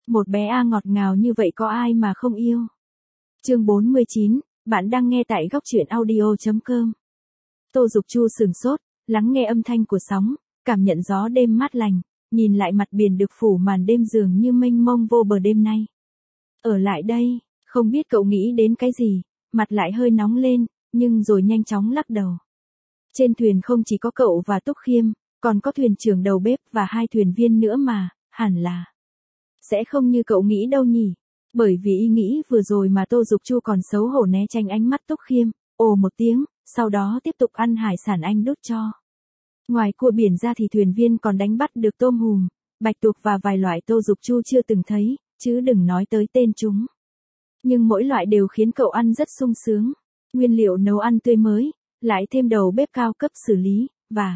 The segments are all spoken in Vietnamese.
Một bé A ngọt ngào như vậy có ai mà không yêu. Chương 49, bạn đang nghe tại góc truyện audio.com. Tô Dục Chu sừng sốt, lắng nghe âm thanh của sóng, cảm nhận gió đêm mát lành, nhìn lại mặt biển được phủ màn đêm dường như mênh mông vô bờ đêm nay. Ở lại đây, không biết cậu nghĩ đến cái gì, mặt lại hơi nóng lên, nhưng rồi nhanh chóng lắc đầu. Trên thuyền không chỉ có cậu và Túc Khiêm, còn có thuyền trưởng đầu bếp và 2 thuyền viên nữa mà, hẳn là sẽ không như cậu nghĩ đâu nhỉ. Bởi vì ý nghĩ vừa rồi mà Tô Dục Chu còn xấu hổ né tránh ánh mắt Túc Khiêm, ồ một tiếng, sau đó tiếp tục ăn hải sản anh đút cho. Ngoài cua biển ra thì thuyền viên còn đánh bắt được tôm hùm, bạch tuộc và vài loại Tô Dục Chu chưa từng thấy, chứ đừng nói tới tên chúng. Nhưng mỗi loại đều khiến cậu ăn rất sung sướng. Nguyên liệu nấu ăn tươi mới, lại thêm đầu bếp cao cấp xử lý, và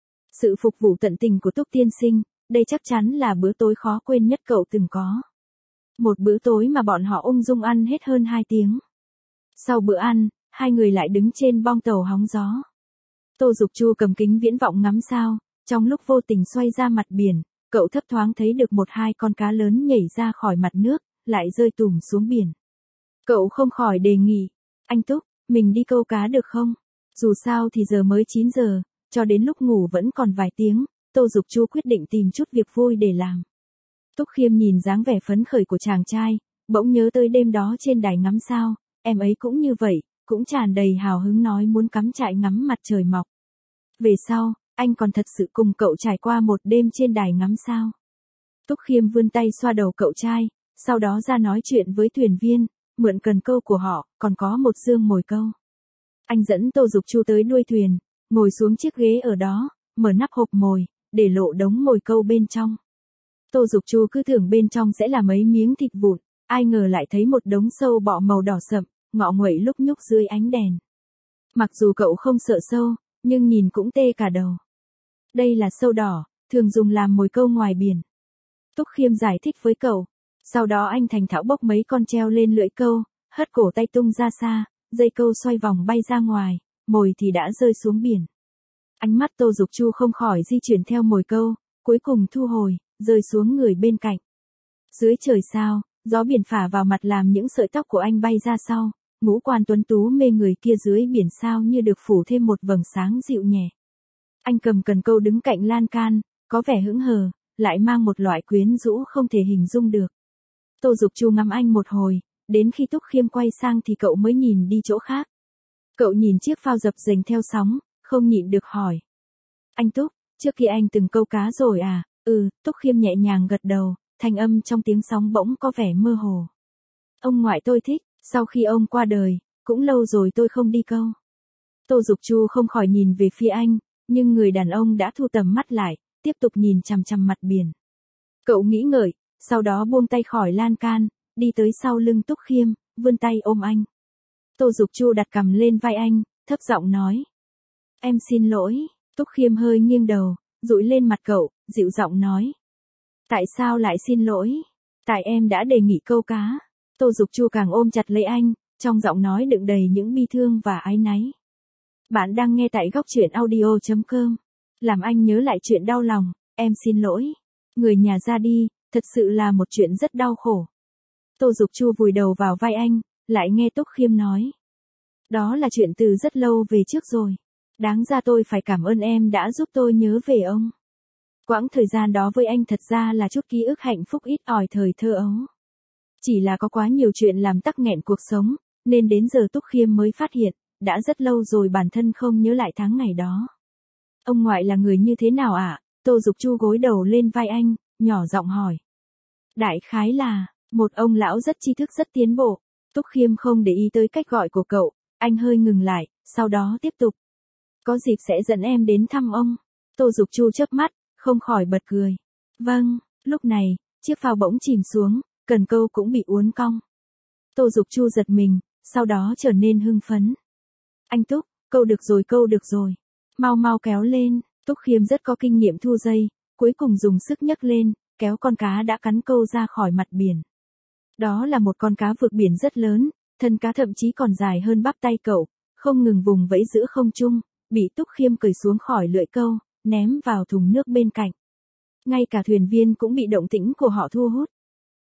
sự phục vụ tận tình của Túc tiên sinh, đây chắc chắn là bữa tối khó quên nhất cậu từng có. Một bữa tối mà bọn họ ung dung ăn hết hơn 2 tiếng. Sau bữa ăn, 2 người lại đứng trên bong tàu hóng gió. Tô Dục Chu cầm kính viễn vọng ngắm sao, trong lúc vô tình xoay ra mặt biển, cậu thấp thoáng thấy được 1-2 con cá lớn nhảy ra khỏi mặt nước, lại rơi tùm xuống biển. Cậu không khỏi đề nghị, anh Túc, mình đi câu cá được không? Dù sao thì giờ mới 9 giờ, cho đến lúc ngủ vẫn còn vài tiếng, Tô Dục Chu quyết định tìm chút việc vui để làm. Túc Khiêm nhìn dáng vẻ phấn khởi của chàng trai, bỗng nhớ tới đêm đó trên đài ngắm sao, em ấy cũng như vậy, cũng tràn đầy hào hứng nói muốn cắm trại ngắm mặt trời mọc. Về sau, anh còn thật sự cùng cậu trải qua một đêm trên đài ngắm sao. Túc Khiêm vươn tay xoa đầu cậu trai, sau đó ra nói chuyện với thuyền viên, mượn cần câu của họ, còn có một dương mồi câu. Anh dẫn Tô Dục Chu tới đuôi thuyền, ngồi xuống chiếc ghế ở đó, mở nắp hộp mồi, để lộ đống mồi câu bên trong. Tô Dục Chu cứ tưởng bên trong sẽ là mấy miếng thịt vụn, ai ngờ lại thấy một đống sâu bọ màu đỏ sậm, ngọ nguậy lúc nhúc dưới ánh đèn. Mặc dù cậu không sợ sâu, nhưng nhìn cũng tê cả đầu. Đây là sâu đỏ, thường dùng làm mồi câu ngoài biển. Túc Khiêm giải thích với cậu. Sau đó anh thành thạo bốc mấy con treo lên lưỡi câu, hất cổ tay tung ra xa, dây câu xoay vòng bay ra ngoài, mồi thì đã rơi xuống biển. Ánh mắt Tô Dục Chu không khỏi di chuyển theo mồi câu, cuối cùng thu hồi, rơi xuống người bên cạnh. Dưới trời sao, gió biển phả vào mặt làm những sợi tóc của anh bay ra sau, ngũ quan tuấn tú mê người kia dưới biển sao như được phủ thêm một vầng sáng dịu nhẹ. Anh cầm cần câu đứng cạnh lan can, có vẻ hững hờ, lại mang một loại quyến rũ không thể hình dung được. Tô Dục Chu ngắm anh một hồi, đến khi Túc Khiêm quay sang thì cậu mới nhìn đi chỗ khác. Cậu nhìn chiếc phao dập dềnh theo sóng, không nhịn được hỏi. Anh Túc, trước kia anh từng câu cá rồi à? Túc Khiêm nhẹ nhàng gật đầu, thanh âm trong tiếng sóng bỗng có vẻ mơ hồ. Ông ngoại tôi thích, sau khi ông qua đời, cũng lâu rồi tôi không đi câu. Tô Dục Chu không khỏi nhìn về phía anh, nhưng người đàn ông đã thu tầm mắt lại, tiếp tục nhìn chằm chằm mặt biển. Cậu nghĩ ngợi, sau đó buông tay khỏi lan can, đi tới sau lưng Túc Khiêm, vươn tay ôm anh. Tô Dục Chu đặt cằm lên vai anh, thấp giọng nói. Em xin lỗi. Túc Khiêm hơi nghiêng đầu, dụi lên mặt cậu, dịu giọng nói. Tại sao lại xin lỗi? Tại em đã đề nghị câu cá. Tô Dục Chu càng ôm chặt lấy anh, trong giọng nói đựng đầy những bi thương và áy náy. Bạn đang nghe tại góc truyện audio.com. Làm anh nhớ lại chuyện đau lòng, em xin lỗi. Người nhà ra đi, thật sự là một chuyện rất đau khổ. Tô Dục Chu vùi đầu vào vai anh, lại nghe Túc Khiêm nói. Đó là chuyện từ rất lâu về trước rồi. Đáng ra tôi phải cảm ơn em đã giúp tôi nhớ về ông. Quãng thời gian đó với anh thật ra là chút ký ức hạnh phúc ít ỏi thời thơ ấu. Chỉ là có quá nhiều chuyện làm tắc nghẹn cuộc sống, nên đến giờ Túc Khiêm mới phát hiện, đã rất lâu rồi bản thân không nhớ lại tháng ngày đó. Ông ngoại là người như thế nào ạ? Tô Dục Chu gối đầu lên vai anh, nhỏ giọng hỏi. Đại khái là, một ông lão rất tri thức rất tiến bộ. Túc Khiêm không để ý tới cách gọi của cậu, anh hơi ngừng lại, sau đó tiếp tục. Có dịp sẽ dẫn em đến thăm ông. Tô Dục Chu chớp mắt, không khỏi bật cười. Vâng, lúc này, chiếc phao bỗng chìm xuống, cần câu cũng bị uốn cong. Tô Dục Chu giật mình, sau đó trở nên hưng phấn. Anh Túc, câu được rồi. Mau mau kéo lên. Túc Khiêm rất có kinh nghiệm thu dây, cuối cùng dùng sức nhấc lên, kéo con cá đã cắn câu ra khỏi mặt biển. Đó là một con cá vượt biển rất lớn, thân cá thậm chí còn dài hơn bắp tay cậu, không ngừng vùng vẫy giữa không trung, bị Túc Khiêm cởi xuống khỏi lưỡi câu, ném vào thùng nước bên cạnh. Ngay cả thuyền viên cũng bị động tĩnh của họ thu hút.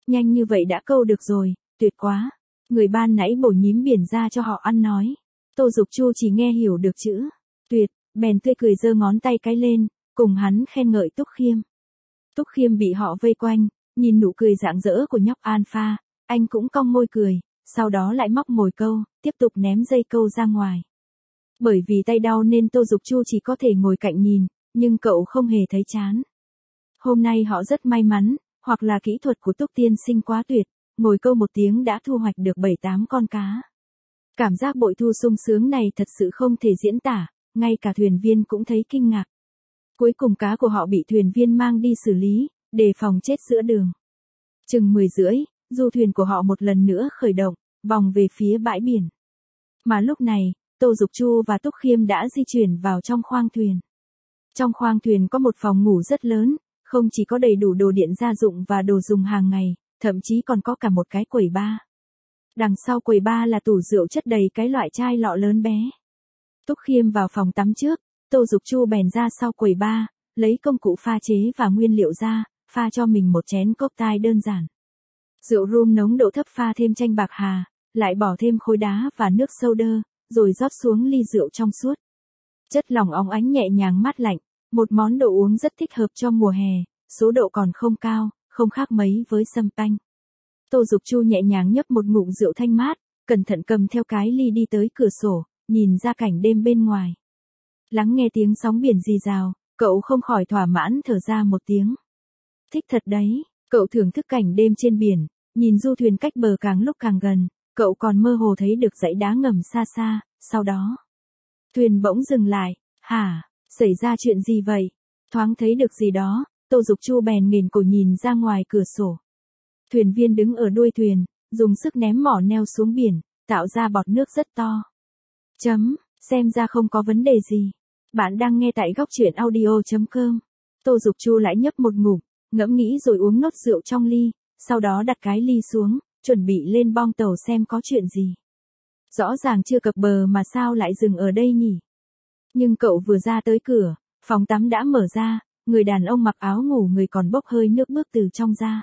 Nhanh như vậy đã câu được rồi, tuyệt quá. Người ban nãy bổ nhím biển ra cho họ ăn nói. Tô Dục Chu chỉ nghe hiểu được chữ tuyệt, bèn tươi cười giơ ngón tay cái lên, cùng hắn khen ngợi Túc Khiêm. Túc Khiêm bị họ vây quanh, nhìn nụ cười rạng rỡ của nhóc Alpha, anh cũng cong môi cười, sau đó lại móc mồi câu, tiếp tục ném dây câu ra ngoài. Bởi vì tay đau nên Tô Dục Chu chỉ có thể ngồi cạnh nhìn, nhưng cậu không hề thấy chán. Hôm nay họ rất may mắn, hoặc là kỹ thuật của Túc tiên sinh quá tuyệt, ngồi câu 1 tiếng đã thu hoạch được 7-8 con cá. Cảm giác bội thu sung sướng này thật sự không thể diễn tả, ngay cả thuyền viên cũng thấy kinh ngạc. Cuối cùng cá của họ bị thuyền viên mang đi xử lý, đề phòng chết giữa đường. Chừng 10:30, du thuyền của họ một lần nữa khởi động, vòng về phía bãi biển. Mà lúc này, Tô Dục Chu và Túc Khiêm đã di chuyển vào trong khoang thuyền. Trong khoang thuyền có một phòng ngủ rất lớn, không chỉ có đầy đủ đồ điện gia dụng và đồ dùng hàng ngày, thậm chí còn có cả một cái quầy bar. Đằng sau quầy bar là tủ rượu chất đầy cái loại chai lọ lớn bé. Túc Khiêm vào phòng tắm trước, Tô Dục Chu bèn ra sau quầy bar, lấy công cụ pha chế và nguyên liệu ra, pha cho mình một chén cocktail đơn giản. Rượu rum nóng độ thấp pha thêm chanh bạc hà, lại bỏ thêm khối đá và nước soda, rồi rót xuống ly rượu trong suốt. Chất lỏng óng ánh nhẹ nhàng mát lạnh, một món đồ uống rất thích hợp cho mùa hè, số độ còn không cao, không khác mấy với sâm panh. Tô Dục Chu nhẹ nhàng nhấp một ngụm rượu thanh mát, cẩn thận cầm theo cái ly đi tới cửa sổ, nhìn ra cảnh đêm bên ngoài. Lắng nghe tiếng sóng biển rì rào, cậu không khỏi thỏa mãn thở ra một tiếng. Thích thật đấy, cậu thưởng thức cảnh đêm trên biển, nhìn du thuyền cách bờ càng lúc càng gần, cậu còn mơ hồ thấy được dãy đá ngầm xa xa, sau đó. Thuyền bỗng dừng lại, hả, xảy ra chuyện gì vậy? Thoáng thấy được gì đó, Tô Dục Chu bèn nghển cổ nhìn ra ngoài cửa sổ. Thuyền viên đứng ở đuôi thuyền, dùng sức ném mỏ neo xuống biển, tạo ra bọt nước rất to. Xem ra không có vấn đề gì. Bạn đang nghe tại góc truyện audio.com. Tô Dục Chu lại nhấp một ngụm, ngẫm nghĩ rồi uống nốt rượu trong ly, sau đó đặt cái ly xuống, chuẩn bị lên bong tàu xem có chuyện gì. Rõ ràng chưa cập bờ mà sao lại dừng ở đây nhỉ? Nhưng cậu vừa ra tới cửa, phòng tắm đã mở ra, người đàn ông mặc áo ngủ người còn bốc hơi nước bước từ trong ra.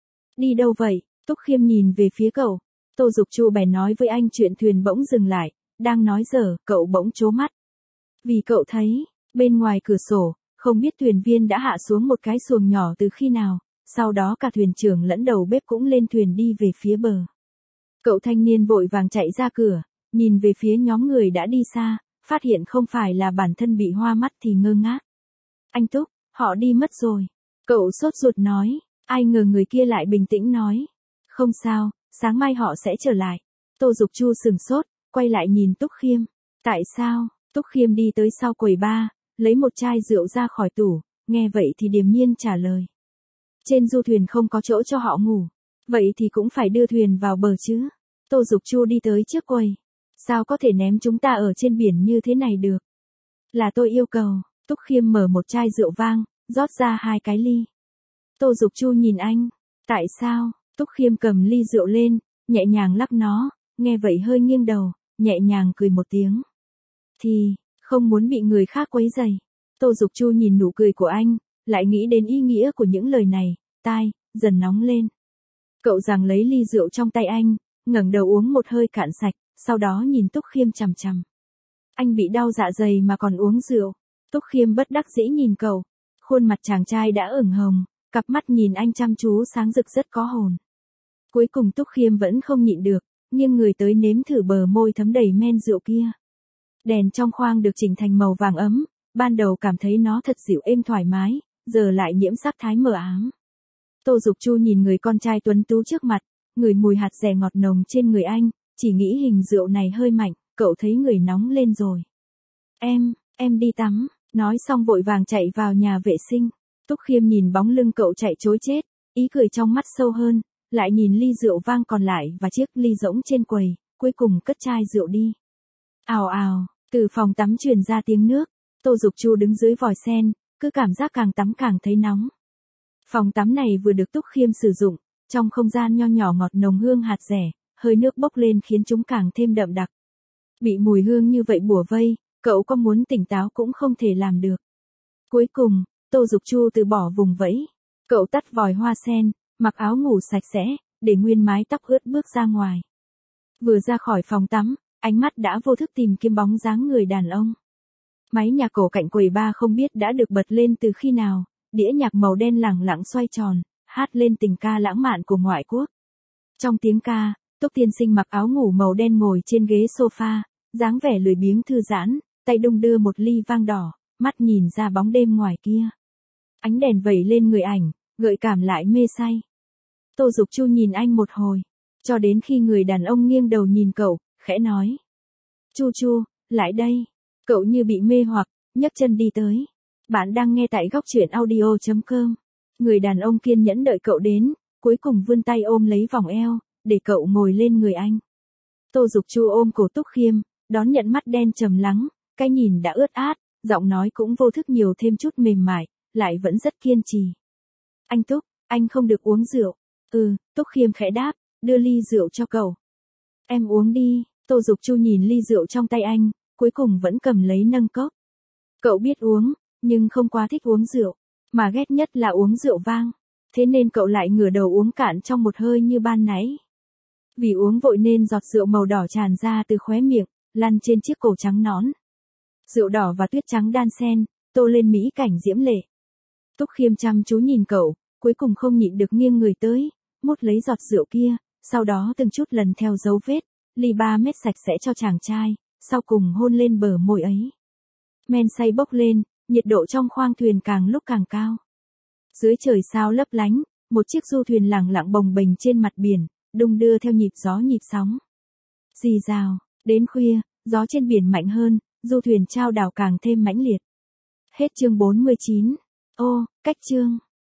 Đi đâu vậy? Túc Khiêm nhìn về phía cậu. Tô Dục Chu bèn nói với anh chuyện thuyền bỗng dừng lại, đang nói dở, cậu bỗng trố mắt. Vì cậu thấy, bên ngoài cửa sổ, không biết thuyền viên đã hạ xuống một cái xuồng nhỏ từ khi nào, sau đó cả thuyền trưởng lẫn đầu bếp cũng lên thuyền đi về phía bờ. Cậu thanh niên vội vàng chạy ra cửa, nhìn về phía nhóm người đã đi xa, phát hiện không phải là bản thân bị hoa mắt thì ngơ ngác. Anh Túc, họ đi mất rồi. Cậu sốt ruột nói, ai ngờ người kia lại bình tĩnh nói. Không sao, sáng mai họ sẽ trở lại. Tô Dục Chu sừng sốt, quay lại nhìn Túc Khiêm. Tại sao? Túc Khiêm đi tới sau quầy bar, lấy một chai rượu ra khỏi tủ, nghe vậy thì điềm nhiên trả lời. Trên du thuyền không có chỗ cho họ ngủ, vậy thì cũng phải đưa thuyền vào bờ chứ. Tô Dục Chu đi tới trước quầy. Sao có thể ném chúng ta ở trên biển như thế này được? Là tôi yêu cầu. Túc Khiêm mở một chai rượu vang, rót ra 2 cái ly. Tô Dục Chu nhìn anh. Tại sao? Túc Khiêm cầm ly rượu lên, nhẹ nhàng lắc nó, nghe vậy hơi nghiêng đầu, nhẹ nhàng cười một tiếng. Thì, không muốn bị người khác quấy rầy. Tô Dục Chu nhìn nụ cười của anh, lại nghĩ đến ý nghĩa của những lời này, tai dần nóng lên. Cậu giằng lấy ly rượu trong tay anh, ngẩng đầu uống một hơi cạn sạch, sau đó nhìn Túc Khiêm chằm chằm. Anh bị đau dạ dày mà còn uống rượu. Túc Khiêm bất đắc dĩ nhìn cậu, khuôn mặt chàng trai đã ửng hồng, cặp mắt nhìn anh chăm chú sáng rực rất có hồn. Cuối cùng Túc Khiêm vẫn không nhịn được, nghiêng người tới nếm thử bờ môi thấm đầy men rượu kia. Đèn trong khoang được chỉnh thành màu vàng ấm, ban đầu cảm thấy nó thật dịu êm thoải mái, giờ lại nhiễm sắc thái mờ ám. Tô Dục Chu nhìn người con trai tuấn tú trước mặt, ngửi mùi hạt dẻ ngọt nồng trên người anh, chỉ nghĩ hình rượu này hơi mạnh, cậu thấy người nóng lên rồi. Em đi tắm, nói xong vội vàng chạy vào nhà vệ sinh. Túc Khiêm nhìn bóng lưng cậu chạy trối chết, ý cười trong mắt sâu hơn, lại nhìn ly rượu vang còn lại và chiếc ly rỗng trên quầy, cuối cùng cất chai rượu đi. Ào ào, từ phòng tắm truyền ra tiếng nước, Tô Dục Chu đứng dưới vòi sen, cứ cảm giác càng tắm càng thấy nóng. Phòng tắm này vừa được Túc Khiêm sử dụng, trong không gian nho nhỏ ngọt nồng hương hạt dẻ, hơi nước bốc lên khiến chúng càng thêm đậm đặc. Bị mùi hương như vậy bủa vây, cậu có muốn tỉnh táo cũng không thể làm được. Cuối cùng, Tô Dục Chu từ bỏ vùng vẫy. Cậu tắt vòi hoa sen, mặc áo ngủ sạch sẽ, để nguyên mái tóc ướt bước ra ngoài. Vừa ra khỏi phòng tắm, ánh mắt đã vô thức tìm kiếm bóng dáng người đàn ông. Máy nhạc cổ cạnh quầy bar không biết đã được bật lên từ khi nào, đĩa nhạc màu đen lẳng lặng xoay tròn, hát lên tình ca lãng mạn của ngoại quốc. Trong tiếng ca, Túc tiên sinh mặc áo ngủ màu đen ngồi trên ghế sofa, dáng vẻ lười biếng thư giãn, tay đung đưa một ly vang đỏ, mắt nhìn ra bóng đêm ngoài kia. Ánh đèn vẩy lên người ảnh, gợi cảm lại mê say. Tô Dục Chu nhìn anh một hồi, cho đến khi người đàn ông nghiêng đầu nhìn cậu, khẽ nói. Chu Chu, lại đây. Cậu như bị mê hoặc, nhấc chân đi tới. Bạn đang nghe tại góc truyện audio.com. Người đàn ông kiên nhẫn đợi cậu đến, cuối cùng vươn tay ôm lấy vòng eo, để cậu ngồi lên người anh. Tô Dục Chu ôm cổ Túc Khiêm, đón nhận mắt đen trầm lắng, cái nhìn đã ướt át, giọng nói cũng vô thức nhiều thêm chút mềm mại, lại vẫn rất kiên trì. Anh Túc, anh không được uống rượu. Túc Khiêm khẽ đáp, đưa ly rượu cho cậu. Em uống đi. Tô Dục Chu nhìn ly rượu trong tay anh, cuối cùng vẫn cầm lấy nâng cốc. Cậu biết uống, nhưng không quá thích uống rượu, mà ghét nhất là uống rượu vang. Thế nên cậu lại ngửa đầu uống cạn trong một hơi như ban nãy. Vì uống vội nên giọt rượu màu đỏ tràn ra từ khóe miệng, lăn trên chiếc cổ trắng nõn. Rượu đỏ và tuyết trắng đan xen, tô lên mỹ cảnh diễm lệ. Túc Khiêm chăm chú nhìn cậu, cuối cùng không nhịn được nghiêng người tới, mút lấy giọt rượu kia, sau đó từng chút lần theo dấu vết, ly 3 mét sạch sẽ cho chàng trai, sau cùng hôn lên bờ môi ấy. Men say bốc lên, nhiệt độ trong khoang thuyền càng lúc càng cao. Dưới trời sao lấp lánh, một chiếc du thuyền lẳng lặng bồng bềnh trên mặt biển, đung đưa theo nhịp gió nhịp sóng. Rì rào, đến khuya, gió trên biển mạnh hơn, du thuyền chao đảo càng thêm mãnh liệt. Hết chương 49. Cách chương.